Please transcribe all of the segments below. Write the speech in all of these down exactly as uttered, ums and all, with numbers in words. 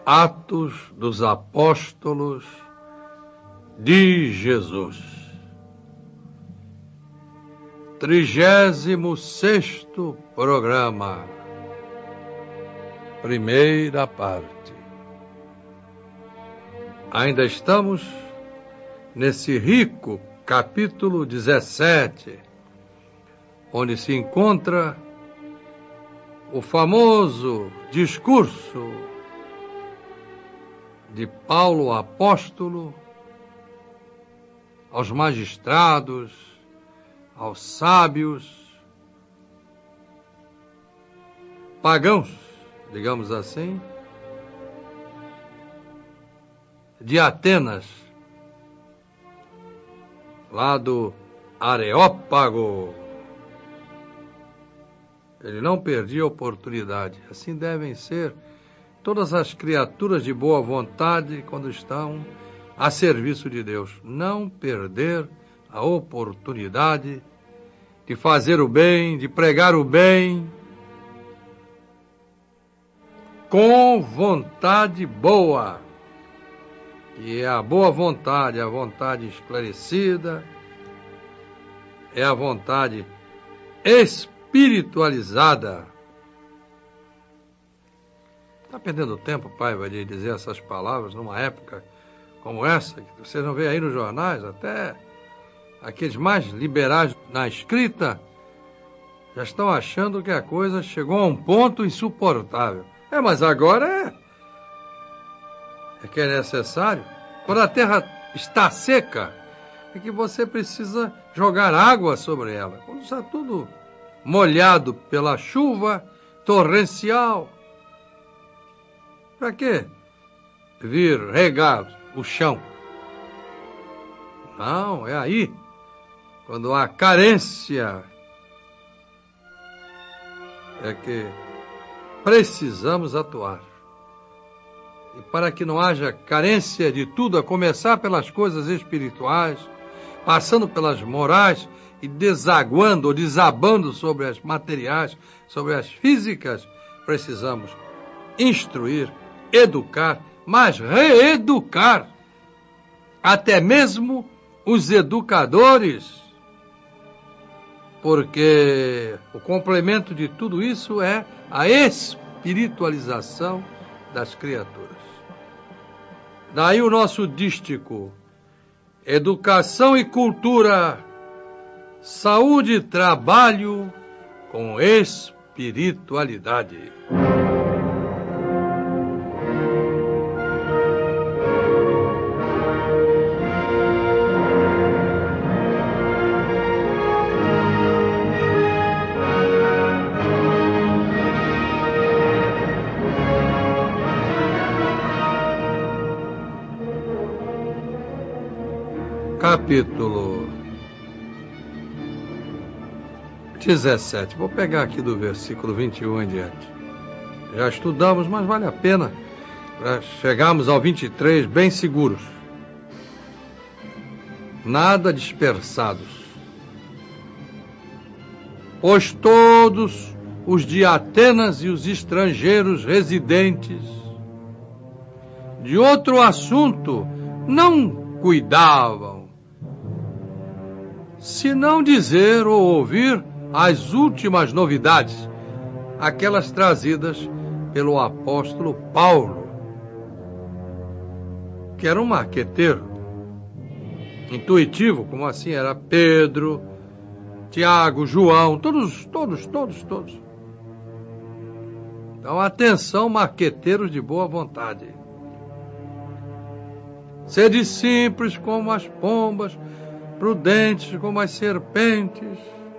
Atos dos Apóstolos de Jesus. Trigésimo sexto programa. Primeira parte. Ainda estamos nesse rico capítulo dezessete, onde se encontra o famoso discurso de Paulo apóstolo aos magistrados, aos sábios, pagãos, digamos assim, de Atenas, lá do Areópago. Ele não perdia a oportunidade. Assim devem ser todas as criaturas de boa vontade quando estão a serviço de Deus. Não perder a oportunidade de fazer o bem, de pregar o bem, com vontade boa. E é a boa vontade, a vontade esclarecida, é a vontade espiritualizada. Está perdendo tempo, Paiva, de dizer essas palavras numa época como essa, que vocês não veem aí nos jornais, até aqueles mais liberais na escrita já estão achando que a coisa chegou a um ponto insuportável. É, mas agora é, é que é necessário. Quando a terra está seca, é que você precisa jogar água sobre ela. Quando está tudo molhado pela chuva torrencial, para quê vir regar o chão? Não, é aí, quando há carência, é que precisamos atuar. E para que não haja carência de tudo, a começar pelas coisas espirituais, passando pelas morais e desaguando ou desabando sobre as materiais, sobre as físicas, precisamos instruir, educar, mas reeducar até mesmo os educadores, porque o complemento de tudo isso é a espiritualização das criaturas. Daí o nosso dístico: educação e cultura, saúde e trabalho com espiritualidade. Capítulo dezessete. Vou pegar aqui do versículo vinte e um em diante. Já estudamos, mas vale a pena para chegarmos ao vinte e três bem seguros. Nada dispersados. Pois todos os de Atenas e os estrangeiros residentes de outro assunto não cuidavam, se não dizer ou ouvir as últimas novidades, aquelas trazidas pelo apóstolo Paulo, que era um marqueteiro intuitivo, como assim era Pedro, Tiago, João, todos, todos, todos, todos. Então, atenção, marqueteiros de boa vontade. Sede simples como as pombas, prudentes como as serpentes.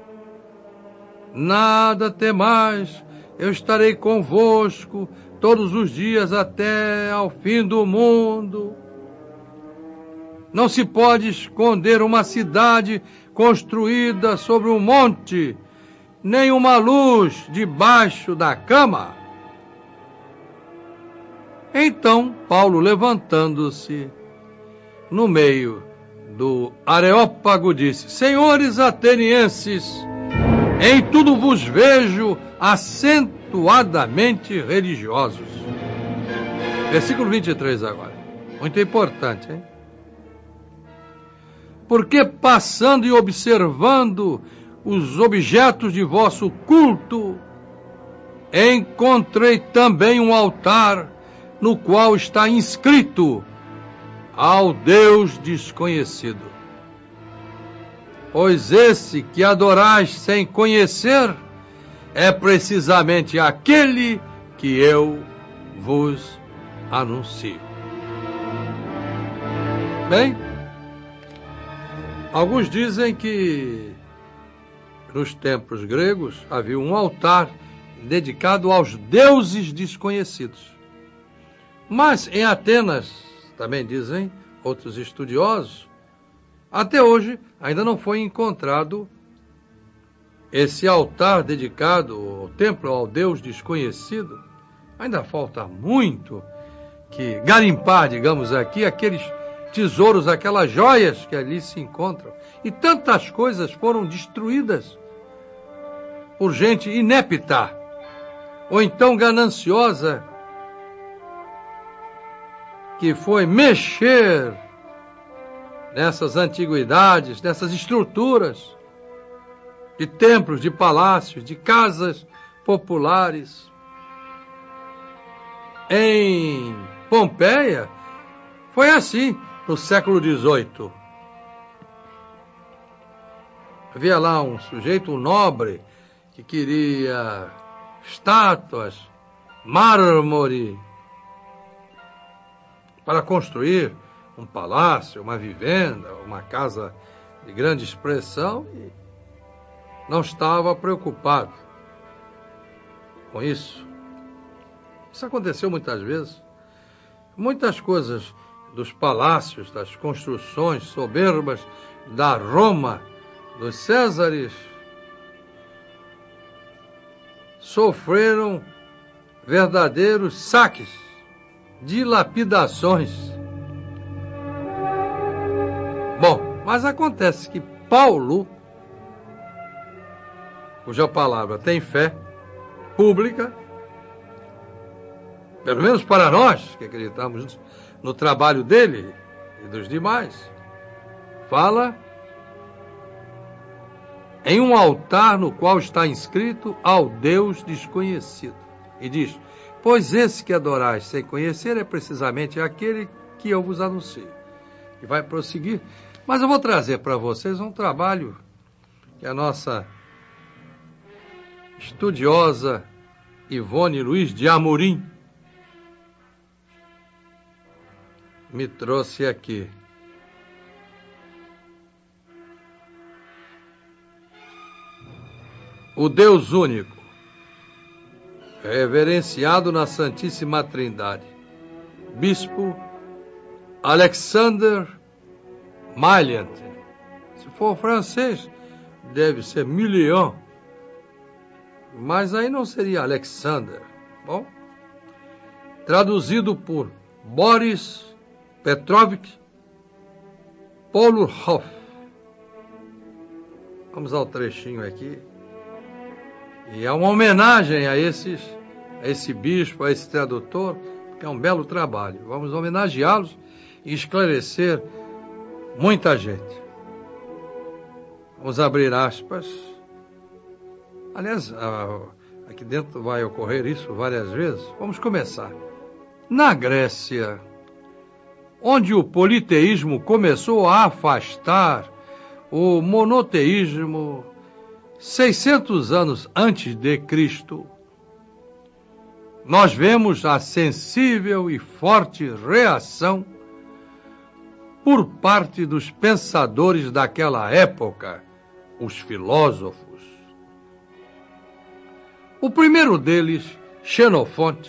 Nada temais, eu estarei convosco todos os dias até ao fim do mundo. Não se pode esconder uma cidade construída sobre um monte, nem uma luz debaixo da cama. Então Paulo, levantando-se no meio do Areópago, disse: Senhores atenienses, em tudo vos vejo acentuadamente religiosos. Versículo vinte e três agora. Muito importante, hein? Porque passando e observando os objetos de vosso culto, encontrei também um altar no qual está inscrito ao Deus desconhecido. Pois esse que adorais sem conhecer é precisamente aquele que eu vos anuncio. Bem, alguns dizem que nos templos gregos havia um altar dedicado aos deuses desconhecidos. Mas em Atenas, também dizem outros estudiosos, até hoje ainda não foi encontrado esse altar dedicado ao templo, ao Deus desconhecido. Ainda falta muito que garimpar, digamos aqui, aqueles tesouros, aquelas joias que ali se encontram. E tantas coisas foram destruídas por gente inepta, ou então gananciosa, que foi mexer nessas antiguidades, nessas estruturas de templos, de palácios, de casas populares. Em Pompeia, foi assim, no século dezoito. Havia lá um sujeito, um nobre, que queria estátuas, mármore, para construir um palácio, uma vivenda, uma casa de grande expressão, e não estava preocupado com isso. Isso aconteceu muitas vezes. Muitas coisas dos palácios, das construções soberbas da Roma, dos Césares, sofreram verdadeiros saques, dilapidações. Bom, mas acontece que Paulo, cuja palavra tem fé pública, pelo menos para nós que acreditamos no trabalho dele e dos demais, fala em um altar no qual está inscrito ao Deus desconhecido. E diz, pois esse que adorais sem conhecer é precisamente aquele que eu vos anuncio. E vai prosseguir. Mas eu vou trazer para vocês um trabalho que a nossa estudiosa Ivone Luiz de Amorim me trouxe aqui. O Deus único, reverenciado na Santíssima Trindade. Bispo Alexander Maillant. Se for francês, deve ser Million. Mas aí não seria Alexander. Bom, traduzido por Boris Petrovich Poluhoff. Vamos ao trechinho aqui. E é uma homenagem a, esses, a esse bispo, a esse tradutor, que é um belo trabalho. Vamos homenageá-los e esclarecer muita gente. Vamos abrir aspas. Aliás, aqui dentro vai ocorrer isso várias vezes. Vamos começar. Na Grécia, onde o politeísmo começou a afastar o monoteísmo seiscentos anos antes de Cristo, nós vemos a sensível e forte reação por parte dos pensadores daquela época, os filósofos. O primeiro deles, Xenofonte,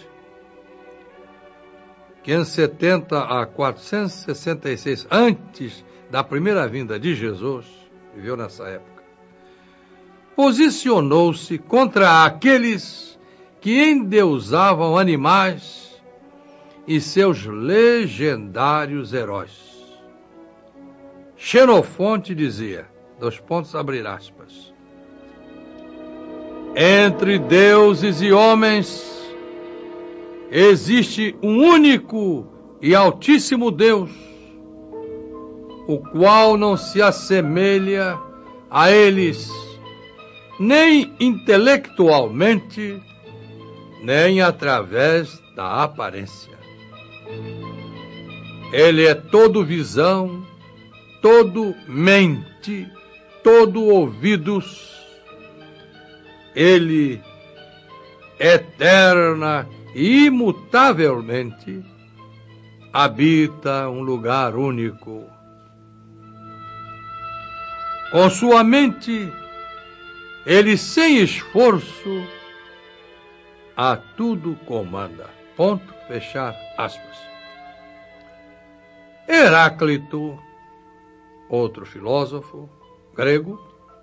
que em setenta a quatrocentos e sessenta e seis, antes da primeira vinda de Jesus, viveu nessa época, posicionou-se contra aqueles que endeusavam animais e seus legendários heróis. Xenofonte dizia, dois pontos, abrir aspas, entre deuses e homens existe um único e altíssimo Deus, o qual não se assemelha a eles nem intelectualmente, nem através da aparência. Ele é todo visão, todo mente, todo ouvidos. Ele, eterna e imutavelmente, habita um lugar único. Com sua mente, ele sem esforço a tudo comanda. Ponto, fechar aspas. Heráclito, outro filósofo grego,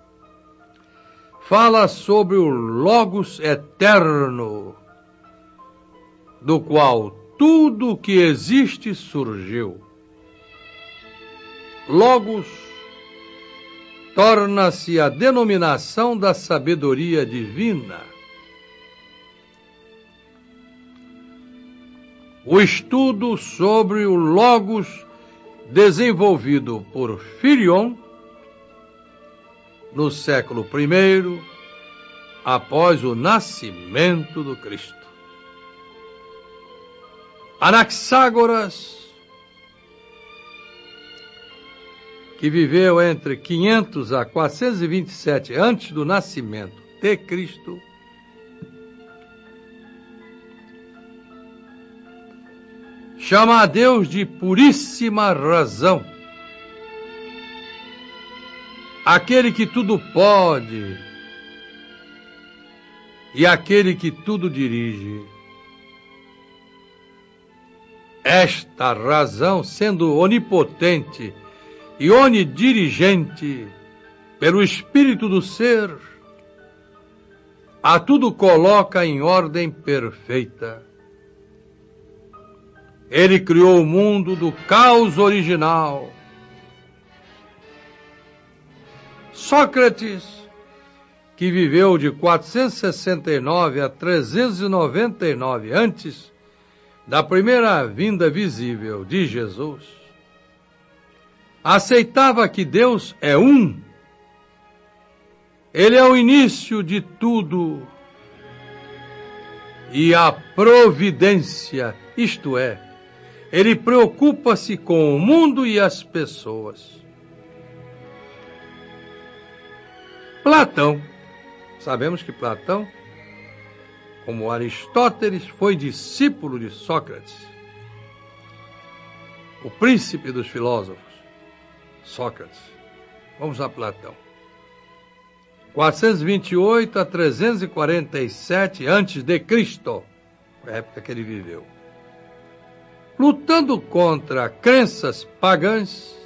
fala sobre o Logos eterno, do qual tudo que existe surgiu. Logos torna-se a denominação da sabedoria divina. O estudo sobre o Logos desenvolvido por Filion no século primeiro, após o nascimento do Cristo. Anaxágoras, que viveu entre quinhentos a quatrocentos e vinte e sete antes do nascimento de Cristo, chama a Deus de puríssima razão, aquele que tudo pode e aquele que tudo dirige. Esta razão, sendo onipotente e onidirigente pelo espírito do ser, a tudo coloca em ordem perfeita. Ele criou o mundo do caos original. Sócrates, que viveu de quatrocentos e sessenta e nove a trezentos e noventa e nove antes da primeira vinda visível de Jesus, aceitava que Deus é um. Ele é o início de tudo e a providência, isto é, ele preocupa-se com o mundo e as pessoas. Platão, sabemos que Platão, como Aristóteles, foi discípulo de Sócrates, o príncipe dos filósofos, Sócrates. Vamos a Platão. quatrocentos e vinte e oito a trezentos e quarenta e sete antes de Cristo, a época que ele viveu. Lutando contra crenças pagãs,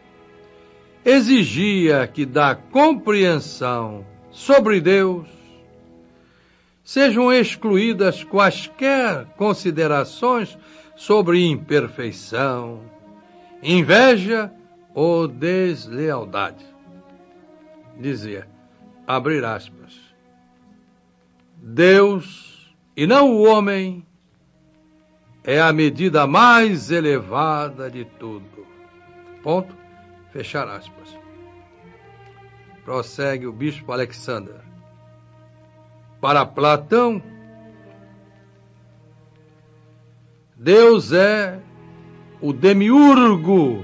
exigia que da compreensão sobre Deus sejam excluídas quaisquer considerações sobre imperfeição, inveja ou deslealdade. Dizia, abrir aspas, Deus e não o homem é a medida mais elevada de tudo. Ponto, fechar aspas. Prossegue o bispo Alexander. Para Platão, Deus é o demiurgo,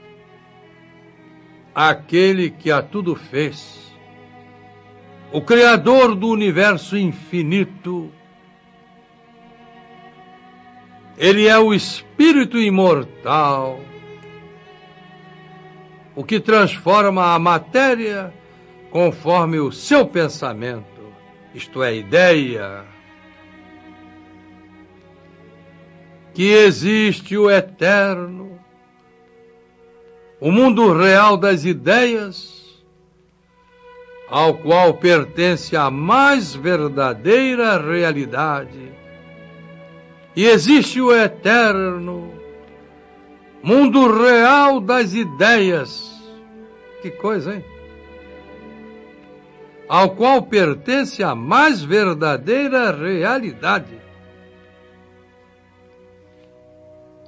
aquele que a tudo fez, o Criador do universo infinito. Ele é o Espírito imortal, o que transforma a matéria conforme o seu pensamento, isto é, ideia. Que existe o eterno, o mundo real das ideias, ao qual pertence a mais verdadeira realidade. E existe o eterno, mundo real das ideias. Que coisa, hein? Ao qual pertence a mais verdadeira realidade.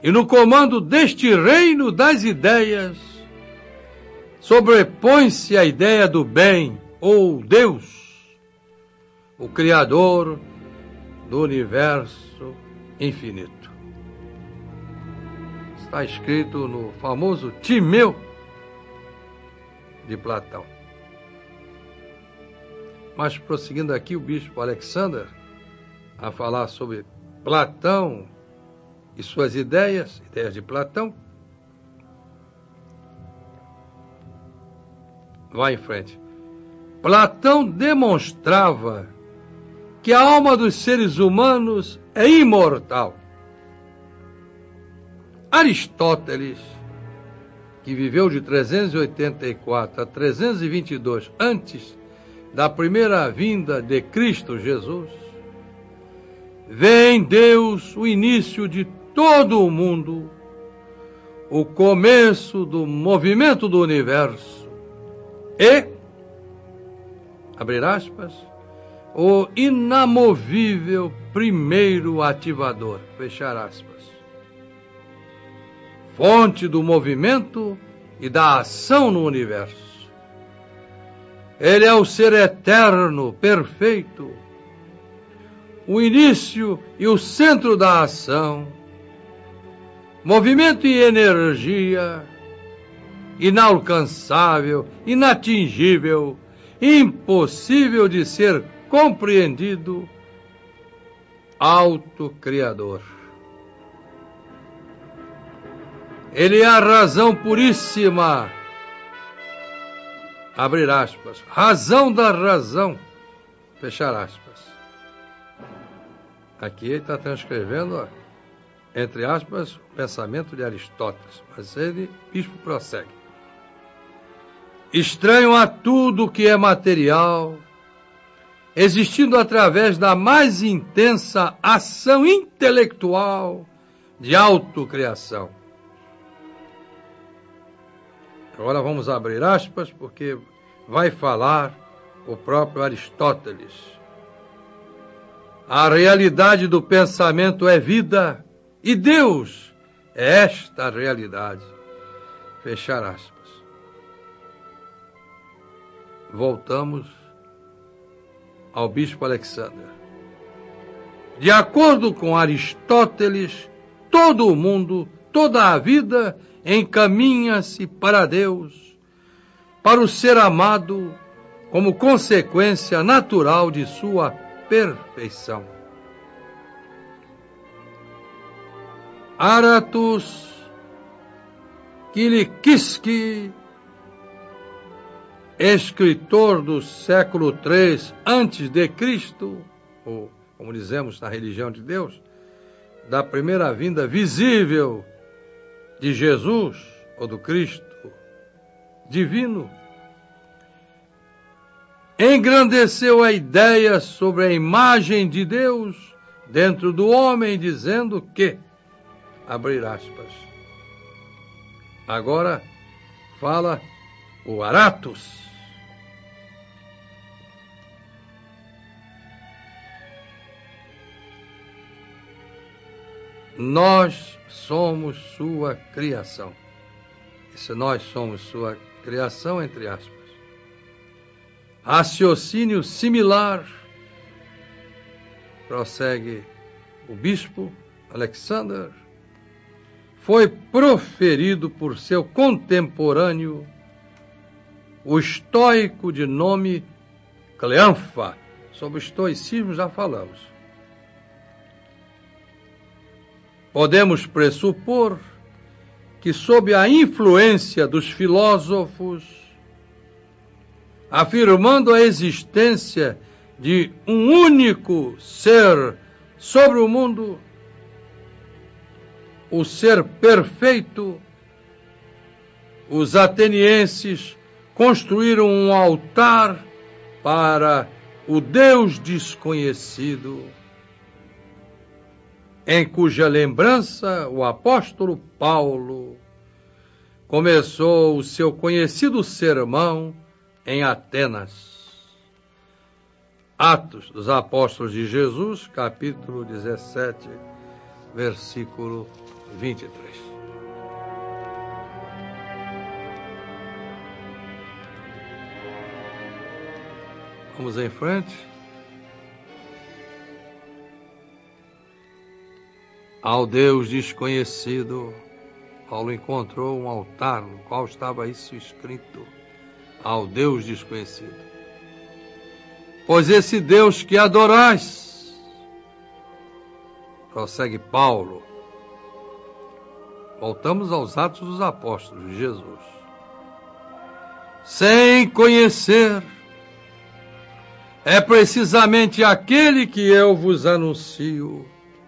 E no comando deste reino das ideias, sobrepõe-se a ideia do bem, ou Deus, o Criador do universo infinito. Está escrito no famoso Timeu de Platão. Mas prosseguindo aqui, o bispo Alexander, a falar sobre Platão e suas ideias, ideias de Platão, vai em frente. Platão demonstrava que a alma dos seres humanos é imortal. Aristóteles, que viveu de trezentos e oitenta e quatro a trezentos e vinte e dois antes da primeira vinda de Cristo Jesus, vê em Deus o início de todo o mundo, o começo do movimento do universo e, abrir aspas, o inamovível primeiro ativador, fechar aspas, fonte do movimento e da ação no universo. Ele é o ser eterno, perfeito, o início e o centro da ação, movimento e energia, inalcançável, inatingível, impossível de ser compreendido, autocriador. Ele é a razão puríssima, abrir aspas, razão da razão, fechar aspas. Aqui ele está transcrevendo, ó, entre aspas, o pensamento de Aristóteles, mas ele, bispo, prossegue. Estranho a tudo que é material, existindo através da mais intensa ação intelectual de autocriação. Agora vamos abrir aspas, porque vai falar o próprio Aristóteles. A realidade do pensamento é vida, e Deus é esta realidade. Fechar aspas. Voltamos ao bispo Alexander. De acordo com Aristóteles, todo o mundo, toda a vida encaminha-se para Deus, para o ser amado, como consequência natural de sua perfeição. Aratus Kilikitsky, escritor do século três antes de Cristo, ou como dizemos na religião de Deus, da primeira vinda visível de Jesus, ou do Cristo divino, engrandeceu a ideia sobre a imagem de Deus dentro do homem, dizendo que, abrir aspas, agora fala o Aratus, nós somos sua criação. Esse nós somos sua criação, entre aspas. Raciocínio similar, prossegue o bispo Alexander, foi proferido por seu contemporâneo, o estoico de nome Cleanfa. Sobre o estoicismo já falamos. Podemos pressupor que, sob a influência dos filósofos, afirmando a existência de um único ser sobre o mundo, o ser perfeito, os atenienses construíram um altar para o Deus desconhecido, em cuja lembrança o apóstolo Paulo começou o seu conhecido sermão em Atenas. Atos dos Apóstolos de Jesus, capítulo dezessete, versículo vinte e três. Vamos em frente. Ao Deus desconhecido, Paulo encontrou um altar no qual estava isso escrito: ao Deus desconhecido. Pois esse Deus que adorais, prossegue Paulo, voltamos aos Atos dos Apóstolos de Jesus, sem conhecer, é precisamente aquele que eu vos anuncio,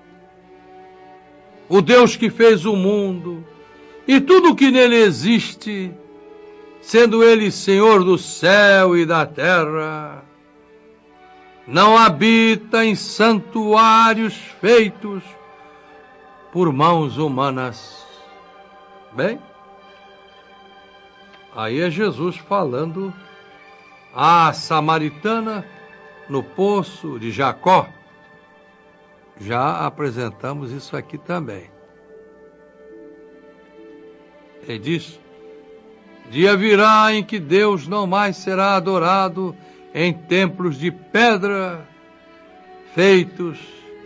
o Deus que fez o mundo e tudo o que nele existe, sendo ele Senhor do céu e da terra, não habita em santuários feitos por mãos humanas. Bem, aí é Jesus falando à samaritana no poço de Jacó. Já apresentamos isso aqui também. Ele diz: dia virá em que Deus não mais será adorado em templos de pedra feitos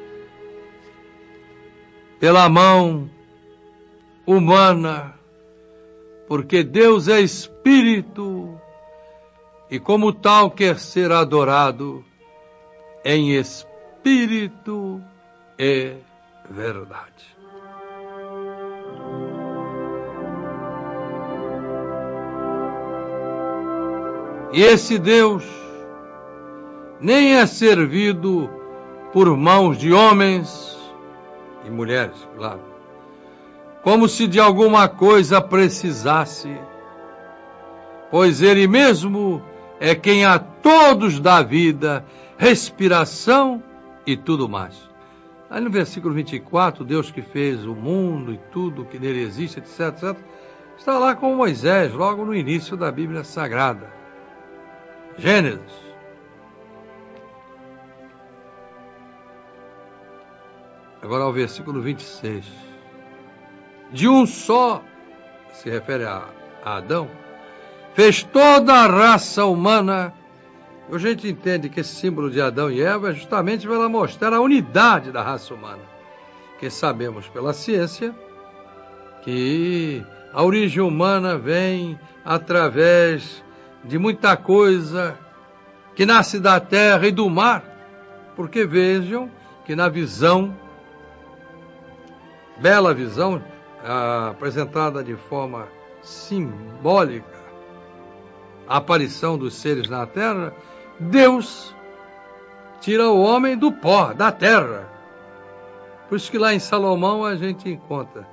pela mão humana, porque Deus é espírito e como tal quer ser adorado em espírito e verdade. E esse Deus nem é servido por mãos de homens e mulheres, claro, como se de alguma coisa precisasse, pois ele mesmo é quem a todos dá vida, respiração e tudo mais. Aí no versículo vinte e quatro, Deus que fez o mundo e tudo que nele existe, etc, etcétera, está lá com Moisés, logo no início da Bíblia Sagrada. Gênesis. Agora ao versículo vinte e seis. De um só, se refere a, a Adão, fez toda a raça humana. A gente entende que esse símbolo de Adão e Eva é justamente para mostrar a unidade da raça humana. Que sabemos pela ciência que a origem humana vem através de muita coisa que nasce da terra e do mar. Porque vejam que na visão, bela visão, apresentada de forma simbólica, a aparição dos seres na terra, Deus tira o homem do pó, da terra. Por isso que lá em Salomão a gente encontra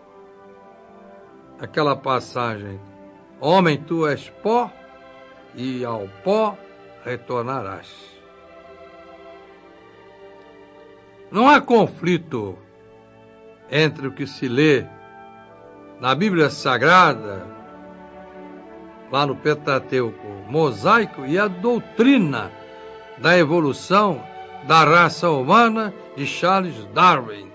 aquela passagem: homem, tu és pó, e ao pó retornarás. Não há conflito entre o que se lê na Bíblia Sagrada, lá no Pentateuco mosaico, e a doutrina da evolução da raça humana de Charles Darwin.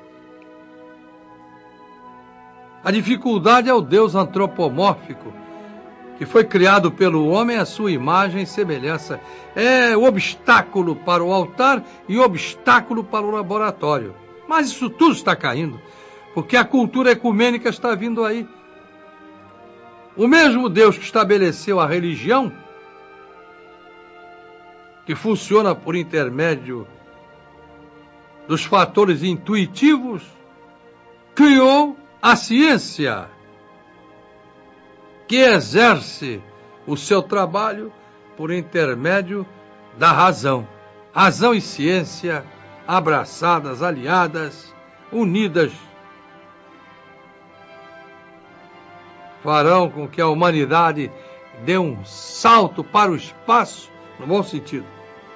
A dificuldade é o Deus antropomórfico, que foi criado pelo homem à sua imagem e semelhança. É o obstáculo para o altar e o obstáculo para o laboratório. Mas isso tudo está caindo, porque a cultura ecumênica está vindo aí. O mesmo Deus que estabeleceu a religião, que funciona por intermédio dos fatores intuitivos, criou a ciência, que exerce o seu trabalho por intermédio da razão. Razão e ciência abraçadas, aliadas, unidas, farão com que a humanidade dê um salto para o espaço, no bom sentido.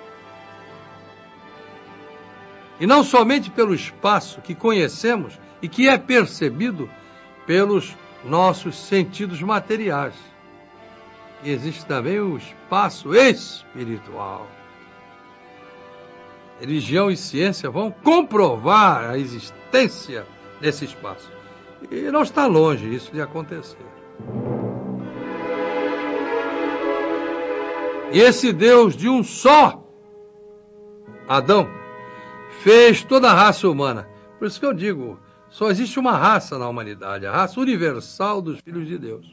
E não somente pelo espaço que conhecemos e que é percebido pelos nossos sentidos materiais. E existe também o espaço espiritual. religião e ciência vão comprovar a existência desse espaço. E não está longe isso de acontecer. E esse Deus de um só Adão fez toda a raça humana. Por isso que eu digo, só existe uma raça na humanidade, a raça universal dos filhos de Deus.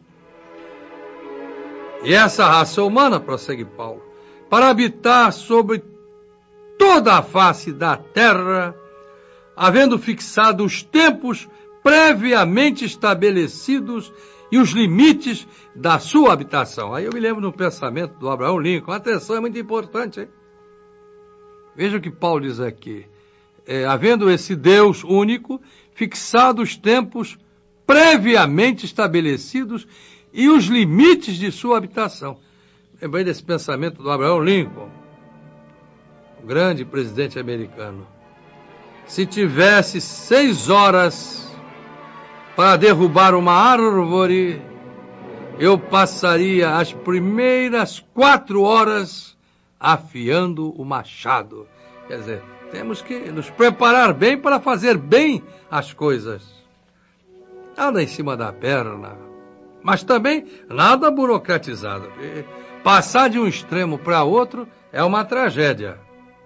E essa raça humana, prossegue Paulo, para habitar sobre toda a face da terra, havendo fixado os tempos previamente estabelecidos e os limites da sua habitação. Aí eu me lembro de um pensamento do Abraham Lincoln. Atenção, é muito importante, hein? Veja o que Paulo diz aqui. É, havendo esse Deus único, fixado os tempos previamente estabelecidos e os limites de sua habitação. Lembrei desse pensamento do Abraham Lincoln, o grande presidente americano. Se tivesse seis horas para derrubar uma árvore, eu passaria as primeiras quatro horas afiando o machado. Quer dizer, temos que nos preparar bem para fazer bem as coisas. Nada em cima da perna, mas também nada burocratizado. Passar de um extremo para outro é uma tragédia.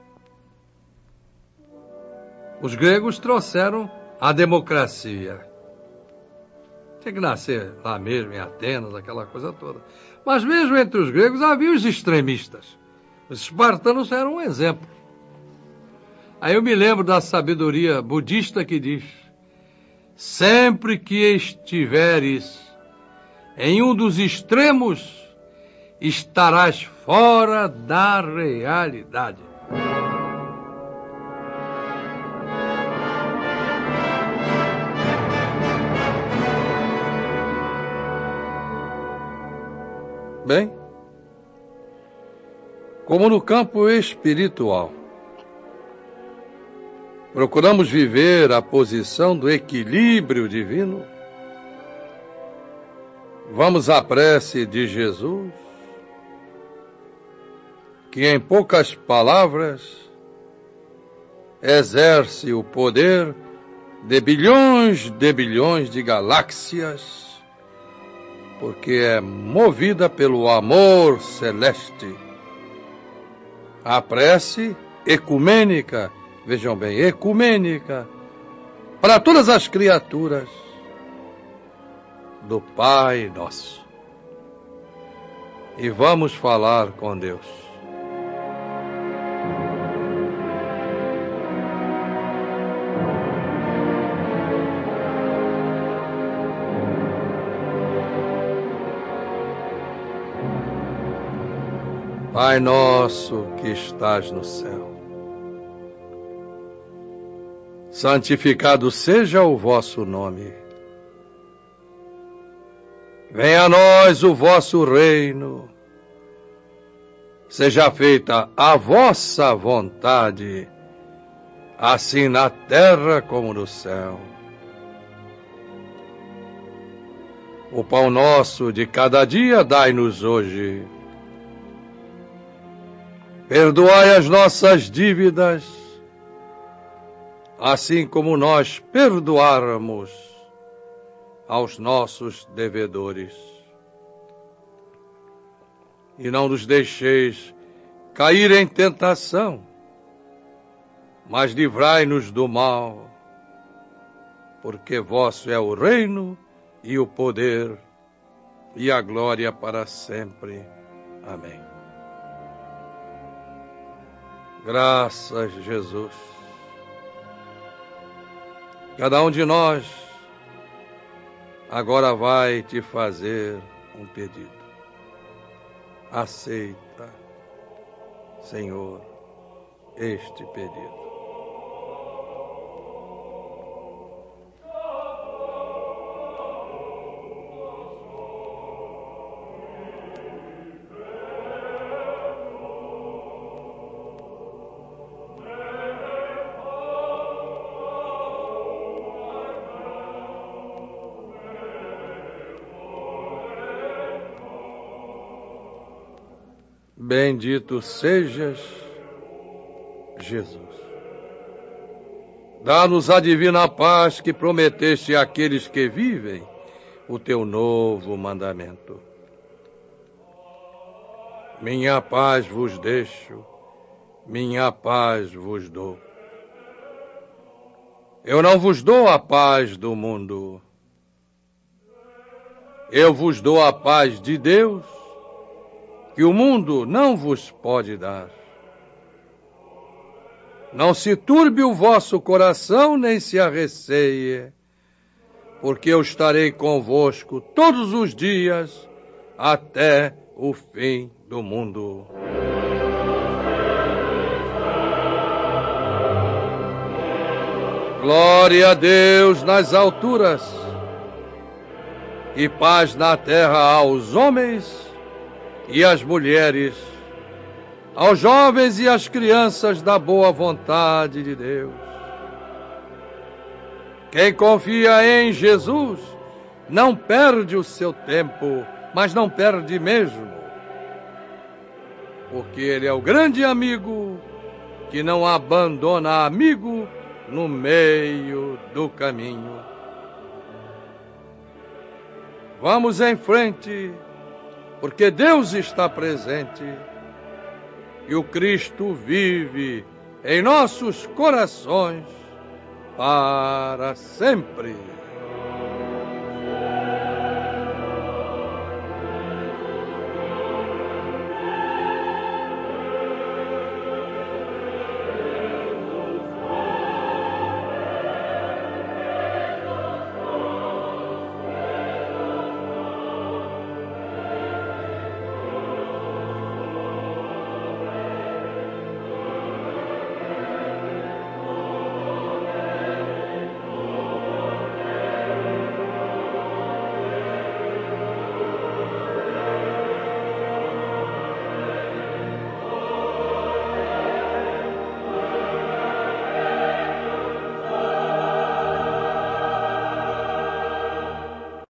Os gregos trouxeram a democracia. Tinha que nascer lá mesmo, em Atenas, aquela coisa toda. Mas mesmo entre os gregos havia os extremistas. Os espartanos eram um exemplo. Aí eu me lembro da sabedoria budista que diz: sempre que estiveres em um dos extremos, estarás fora da realidade. Bem, como no campo espiritual, procuramos viver a posição do equilíbrio divino. Vamos à prece de Jesus, que em poucas palavras exerce o poder de bilhões de bilhões de galáxias, porque é movida pelo amor celeste. A prece ecumênica, vejam bem, ecumênica, para todas as criaturas do Pai Nosso. E vamos falar com Deus. Pai nosso que estás no céu, santificado seja o vosso nome. Venha a nós o vosso reino. Seja feita a vossa vontade, assim na terra como no céu. O pão nosso de cada dia dai-nos hoje. Perdoai as nossas dívidas, assim como nós perdoáramos aos nossos devedores. E não nos deixeis cair em tentação, mas livrai-nos do mal, porque vosso é o reino e o poder e a glória para sempre. Amém. Graças, Jesus. Cada um de nós agora vai te fazer um pedido. Aceita, Senhor, este pedido. Bendito sejas, Jesus. Dá-nos a divina paz que prometeste àqueles que vivem o teu novo mandamento. Minha paz vos deixo, minha paz vos dou. Eu não vos dou a paz do mundo. Eu vos dou a paz de Deus, que o mundo não vos pode dar. Não se turbe o vosso coração, nem se arreceie, porque eu estarei convosco todos os dias, até o fim do mundo. Glória a Deus nas alturas, e paz na terra aos homens e às mulheres, aos jovens e às crianças da boa vontade de Deus. Quem confia em Jesus não perde o seu tempo, mas não perde mesmo, porque Ele é o grande amigo que não abandona amigo no meio do caminho. Vamos em frente, porque Deus está presente e o Cristo vive em nossos corações para sempre.